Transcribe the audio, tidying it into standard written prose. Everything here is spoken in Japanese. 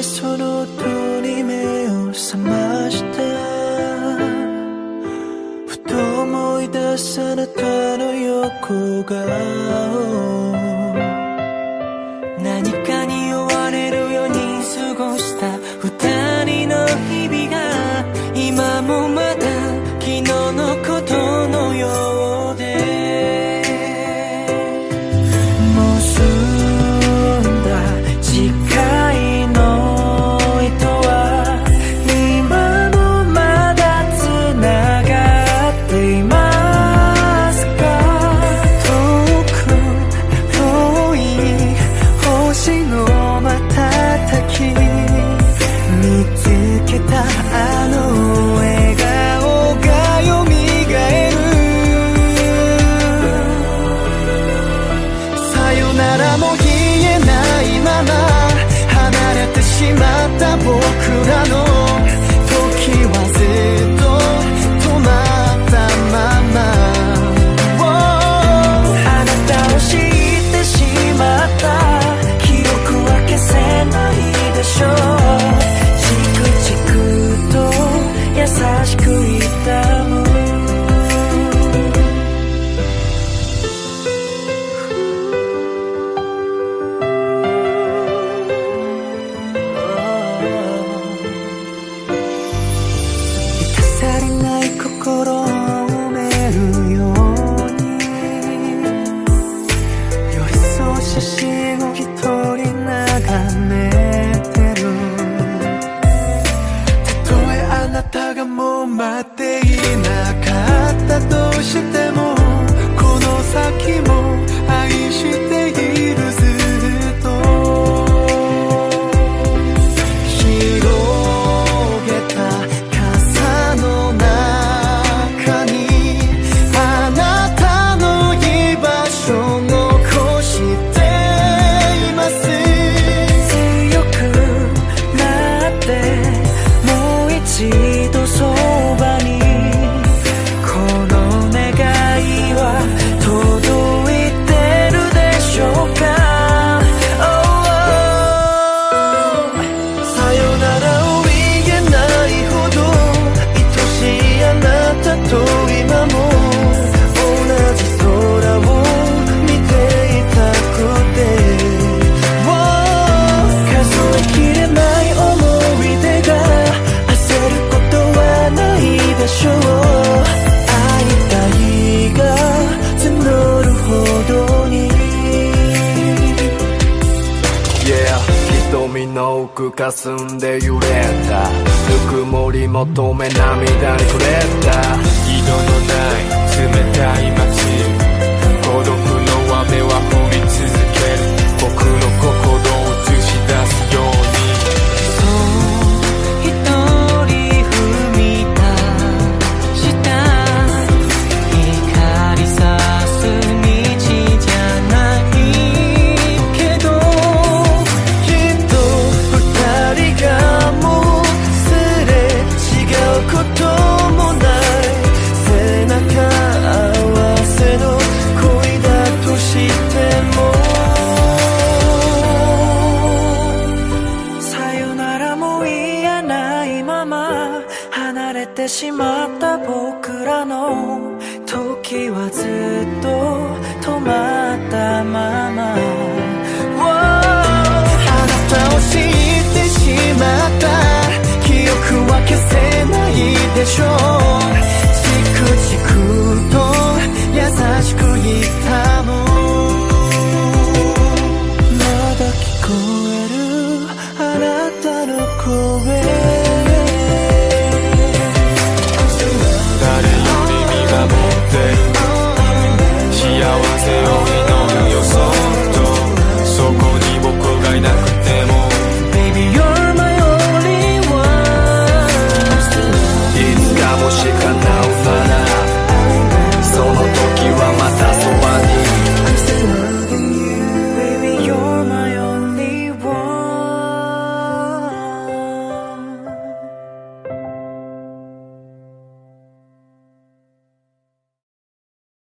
その音に目を覚ました。ふと思い出すあなたの横顔。何かに追われるように過ごした二人の日々が今もまだ昨日のことのようで、もう澄んだ次回の糸は今もまだつながっていますか。遠く遠い星の瞬き見つけたあの笑顔がよみがえる。さよならも言えないまま離れてしまった僕らの時はずっと止まったまま。あなたを知ってしまった記憶は消せないでしょう。チクチクと優しく痛む。満たされない心を埋めるように寄り添う写真を一人眺めてる。たとえあなたがもう待っていなかったとしてもこの先も愛しているずっと。広げた傘の中にあなたの居場所残しています。強くなってもう一度そばにこの願いは届いてるでしょうか。さよならを言えないほど愛しいあなたと今も同じ空を見ていたくて、数えきれない思い出が焦ることはないでしょう。会いたいが募るほどに Yeah 瞳の奥霞んで揺れたぬくもり求め涙にくれた色のない冷たい街、孤独の雨は降り続ける僕の心を映し出すように。 そう一人踏み出した光さす道じゃないけどきっと二人がもうすれ違うこともない背中合わせの恋だとしてもさよならも言えないまま離れてしまった僕らの時はずっと止まったまま、あなたを知ってしまった